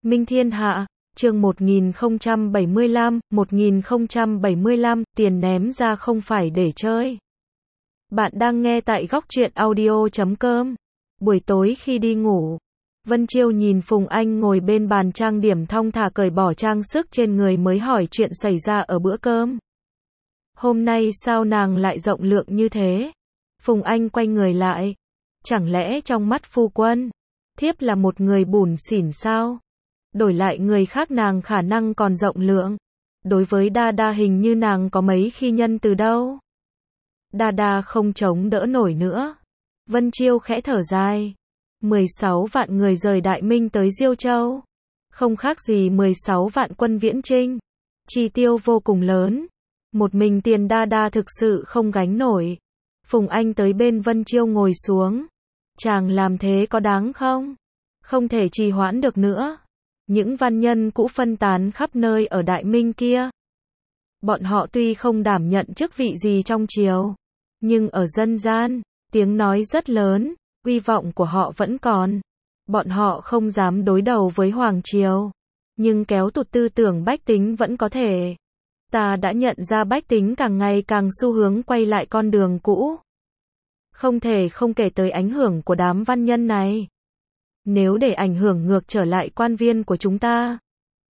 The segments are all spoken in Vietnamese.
Minh Thiên Hạ, chương 1075, tiền ném ra không phải để chơi. Bạn đang nghe tại góc truyện audio.com. Buổi tối khi đi ngủ, Vân Chiêu nhìn Phùng Anh ngồi bên bàn trang điểm thong thả cởi bỏ trang sức trên người mới hỏi chuyện xảy ra ở bữa cơm. Hôm nay sao nàng lại rộng lượng như thế? Phùng Anh quay người lại. Chẳng lẽ trong mắt phu quân, thiếp là một người bủn xỉn sao? Đổi lại người khác nàng khả năng còn rộng lượng. Đối với Đa Đa hình như nàng có mấy khi nhân từ đâu. Đa Đa không chống đỡ nổi nữa. Vân Chiêu khẽ thở dài. 16 vạn người rời Đại Minh tới Diêu Châu. Không khác gì 16 vạn quân viễn chinh. Chi tiêu vô cùng lớn. Một mình tiền Đa Đa thực sự không gánh nổi. Phùng Anh tới bên Vân Chiêu ngồi xuống. Chàng làm thế có đáng không? Không thể trì hoãn được nữa. Những văn nhân cũ phân tán khắp nơi ở Đại Minh kia. Bọn họ tuy không đảm nhận chức vị gì trong triều, nhưng ở dân gian, tiếng nói rất lớn, uy vọng của họ vẫn còn. Bọn họ không dám đối đầu với Hoàng triều, nhưng kéo tụt tư tưởng bách tính vẫn có thể. Ta đã nhận ra bách tính càng ngày càng xu hướng quay lại con đường cũ. Không thể không kể tới ảnh hưởng của đám văn nhân này. Nếu để ảnh hưởng ngược trở lại quan viên của chúng ta,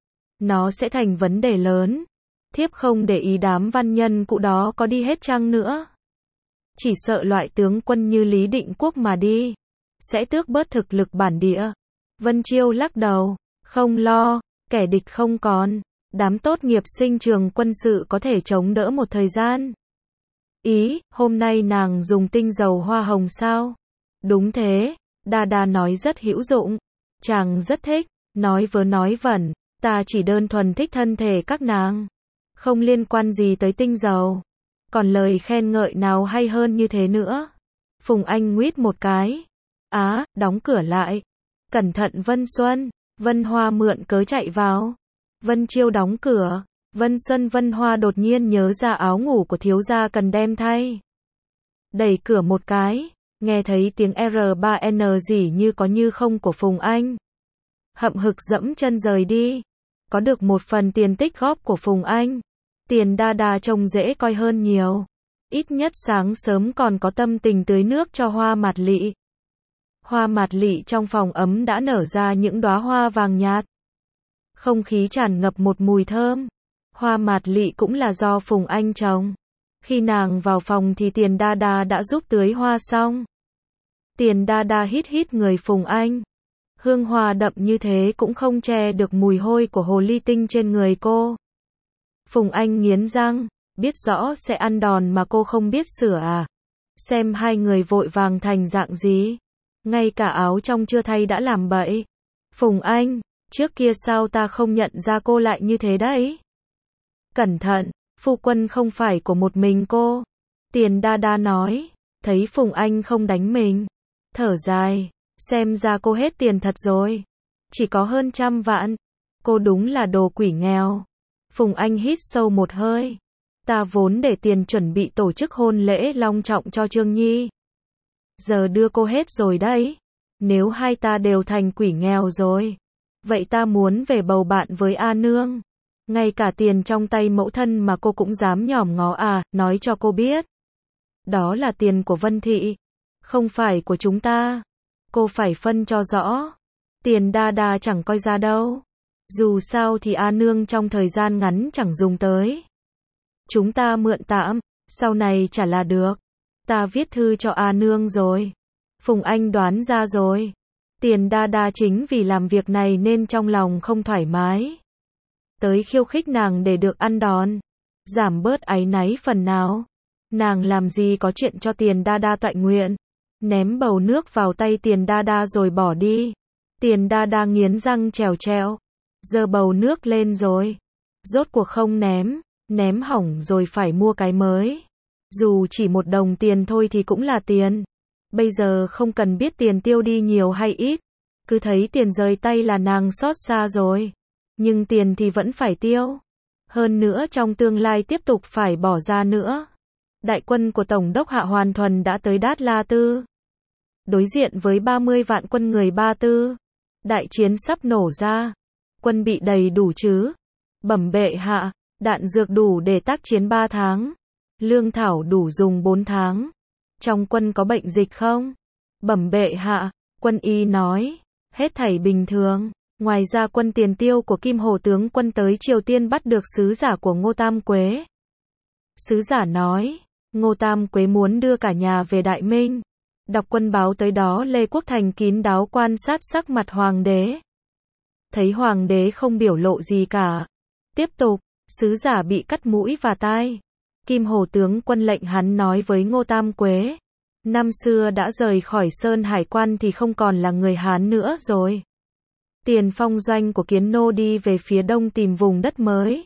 nó sẽ thành vấn đề lớn. Thiếp không để ý đám văn nhân cũ đó có đi hết chăng nữa. Chỉ sợ loại tướng quân như Lý Định Quốc mà đi, sẽ tước bớt thực lực bản địa. Vân Chiêu lắc đầu, không lo, kẻ địch không còn. Đám tốt nghiệp sinh trường quân sự có thể chống đỡ một thời gian. Ý, hôm nay nàng dùng tinh dầu hoa hồng sao? Đúng thế. Đa Đa nói rất hữu dụng. Chàng rất thích. Nói vớ nói vẩn. Ta chỉ đơn thuần thích thân thể các nàng. Không liên quan gì tới tinh dầu. Còn lời khen ngợi nào hay hơn như thế nữa? Phùng Anh nguyết một cái. Đóng cửa lại. Cẩn thận Vân Xuân. Vân Hoa mượn cớ chạy vào. Vân Chiêu đóng cửa. Vân Xuân Vân Hoa đột nhiên nhớ ra áo ngủ của thiếu gia cần đem thay. Đẩy cửa một cái. Nghe thấy tiếng R3N gì như có như không của Phùng Anh. Hậm hực dẫm chân rời đi. Có được một phần tiền tích góp của Phùng Anh. Tiền Đa Đa trông dễ coi hơn nhiều. Ít nhất sáng sớm còn có tâm tình tưới nước cho hoa mạt lị. Hoa mạt lị trong phòng ấm đã nở ra những đóa hoa vàng nhạt. Không khí tràn ngập một mùi thơm. Hoa mạt lị cũng là do Phùng Anh trồng. Khi nàng vào phòng thì Tiền Đa Đa đã giúp tưới hoa xong. Tiền Đa Đa hít hít người Phùng Anh. Hương hoa đậm như thế cũng không che được mùi hôi của hồ ly tinh trên người cô. Phùng Anh nghiến răng, biết rõ sẽ ăn đòn mà cô không biết sửa à? Xem hai người vội vàng thành dạng gì. Ngay cả áo trong chưa thay đã làm bậy. Phùng Anh, trước kia sao ta không nhận ra cô lại như thế đấy? Cẩn thận, phu quân không phải của một mình cô. Tiền Đa Đa nói, thấy Phùng Anh không đánh mình. Thở dài, xem ra cô hết tiền thật rồi. Chỉ có hơn 100 vạn. Cô đúng là đồ quỷ nghèo. Phùng Anh hít sâu một hơi. Ta vốn để tiền chuẩn bị tổ chức hôn lễ long trọng cho Trương Nhi. Giờ đưa cô hết rồi đấy. Nếu hai ta đều thành quỷ nghèo rồi, vậy ta muốn về bầu bạn với A Nương. Ngay cả tiền trong tay mẫu thân mà cô cũng dám nhòm ngó à, nói cho cô biết. Đó là tiền của Vân Thị, không phải của chúng ta. Cô phải phân cho rõ. Tiền Đa Đa chẳng coi ra đâu. Dù sao thì A Nương trong thời gian ngắn chẳng dùng tới. Chúng ta mượn tạm, sau này trả là được. Ta viết thư cho A Nương rồi. Phùng Anh đoán ra rồi. Tiền Đa Đa chính vì làm việc này nên trong lòng không thoải mái. Tới khiêu khích nàng để được ăn đòn. Giảm bớt áy náy phần nào. Nàng làm gì có chuyện cho Tiền Đa Đa toại nguyện. Ném bầu nước vào tay Tiền Đa Đa rồi bỏ đi. Tiền Đa Đa nghiến răng trèo trèo. Giơ bầu nước lên rồi. Rốt cuộc không ném. Ném hỏng rồi phải mua cái mới. Dù chỉ 1 đồng tiền thôi thì cũng là tiền. Bây giờ không cần biết tiền tiêu đi nhiều hay ít. Cứ thấy tiền rời tay là nàng xót xa rồi. Nhưng tiền thì vẫn phải tiêu. Hơn nữa trong tương lai tiếp tục phải bỏ ra nữa. Đại quân của Tổng đốc Hạ Hoàn Thuần đã tới Đát La Tư. Đối diện với 30 vạn quân người Ba Tư. Đại chiến sắp nổ ra. quân bị đầy đủ chứ? Bẩm bệ hạ, đạn dược đủ để tác chiến 3 tháng. Lương thảo đủ dùng 4 tháng. Trong quân có bệnh dịch không? Bẩm bệ hạ, quân y nói, hết thảy bình thường. Ngoài ra quân tiền tiêu của Kim Hồ tướng quân tới Triều Tiên bắt được sứ giả của Ngô Tam Quế. Sứ giả nói, Ngô Tam Quế muốn đưa cả nhà về Đại Minh. Đọc quân báo tới đó Lê Quốc Thành kín đáo quan sát sắc mặt hoàng đế. Thấy hoàng đế không biểu lộ gì cả. Tiếp tục, sứ giả bị cắt mũi và tai. Kim Hồ tướng quân lệnh hắn nói với Ngô Tam Quế. Năm xưa đã rời khỏi Sơn Hải quan thì không còn là người Hán nữa rồi. Tiền phong doanh của Kiến Nô đi về phía đông tìm vùng đất mới.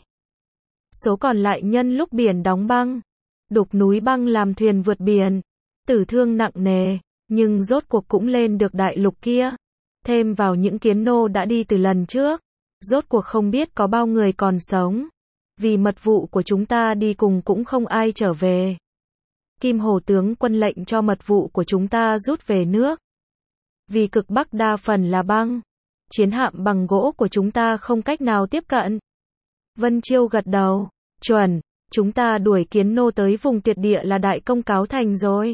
Số còn lại nhân lúc biển đóng băng, đục núi băng làm thuyền vượt biển, tử thương nặng nề, nhưng rốt cuộc cũng lên được đại lục kia. Thêm vào những Kiến Nô đã đi từ lần trước, rốt cuộc không biết có bao người còn sống. Vì mật vụ của chúng ta đi cùng cũng không ai trở về. Kim Hồ tướng quân lệnh cho mật vụ của chúng ta rút về nước. Vì cực Bắc đa phần là băng, chiến hạm bằng gỗ của chúng ta không cách nào tiếp cận. Vân Chiêu gật đầu, chuẩn, chúng ta đuổi Kiến Nô tới vùng tuyệt địa là đại công cáo thành rồi.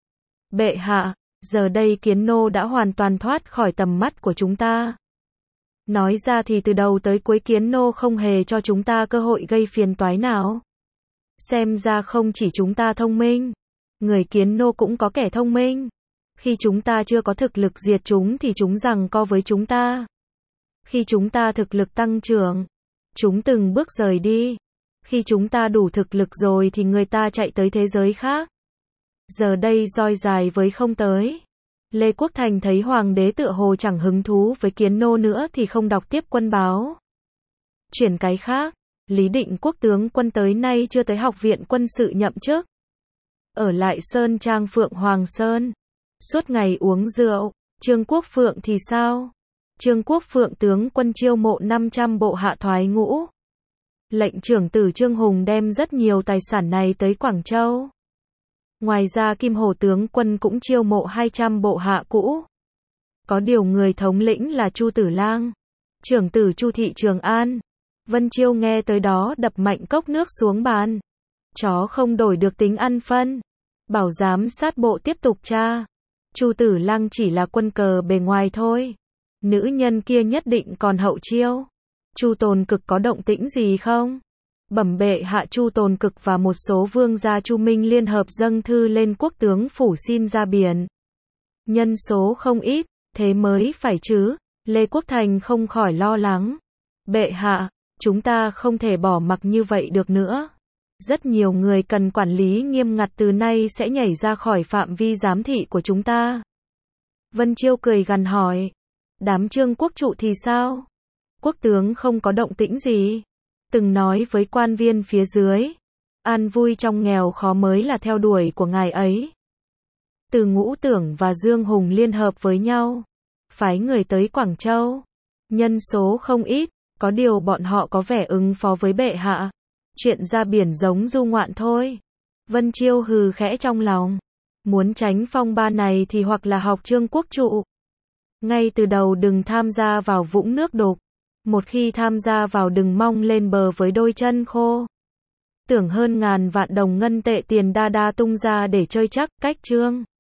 Bệ hạ, giờ đây Kiến Nô đã hoàn toàn thoát khỏi tầm mắt của chúng ta. Nói ra thì từ đầu tới cuối Kiến Nô không hề cho chúng ta cơ hội gây phiền toái nào. Xem ra không chỉ chúng ta thông minh, người Kiến Nô cũng có kẻ thông minh. Khi chúng ta chưa có thực lực diệt chúng thì chúng giằng co với chúng ta. Khi chúng ta thực lực tăng trưởng, chúng từng bước rời đi. Khi chúng ta đủ thực lực rồi thì người ta chạy tới thế giới khác. Giờ đây roi dài với không tới. Lê Quốc Thành thấy hoàng đế tựa hồ chẳng hứng thú với Kiến Nô nữa thì không đọc tiếp quân báo. Chuyển cái khác, Lý Định Quốc tướng quân tới nay chưa tới học viện quân sự nhậm chức. Ở lại Sơn Trang Phượng Hoàng Sơn, suốt ngày uống rượu. Trương Quốc Phượng thì sao? Trương Quốc Phượng tướng quân chiêu mộ 500 bộ hạ thoái ngũ. Lệnh trưởng tử Trương Hùng đem rất nhiều tài sản này tới Quảng Châu. Ngoài ra Kim Hồ tướng quân cũng chiêu mộ 200 bộ hạ cũ. Có điều người thống lĩnh là Chu Tử Lang, trưởng tử Chu thị Trường An. Vân Chiêu nghe tới đó đập mạnh cốc nước xuống bàn. Chó không đổi được tính ăn phân. Bảo giám sát bộ tiếp tục tra. Chu Tử Lang chỉ là quân cờ bề ngoài thôi. Nữ nhân kia nhất định còn hậu chiêu. Chu Tồn Cực có động tĩnh gì không? Bẩm bệ hạ, Chu Tồn Cực và một số vương gia Chu Minh liên hợp dâng thư lên quốc tướng phủ xin ra biển. Nhân số không ít, thế mới phải chứ. Lê Quốc Thành không khỏi lo lắng. Bệ hạ, chúng ta không thể bỏ mặc như vậy được nữa. Rất nhiều người cần quản lý nghiêm ngặt từ nay sẽ nhảy ra khỏi phạm vi giám thị của chúng ta. Vân Chiêu cười gằn hỏi. Đám Trương quốc trụ thì sao? Quốc tướng không có động tĩnh gì. Từng nói với quan viên phía dưới. An vui trong nghèo khó mới là theo đuổi của ngài ấy. Từ Ngũ Tưởng và Dương Hùng liên hợp với nhau. Phái người tới Quảng Châu. Nhân số không ít. Có điều bọn họ có vẻ ứng phó với bệ hạ. Chuyện ra biển giống du ngoạn thôi. Vân Chiêu hừ khẽ trong lòng. Muốn tránh phong ba này thì hoặc là học Trương quốc trụ. Ngay từ đầu đừng tham gia vào vũng nước đục. Một khi tham gia vào đừng mong lên bờ với đôi chân khô. Tưởng hơn ngàn vạn đồng ngân tệ tiền đa đa tung ra để chơi chắc, cách Trương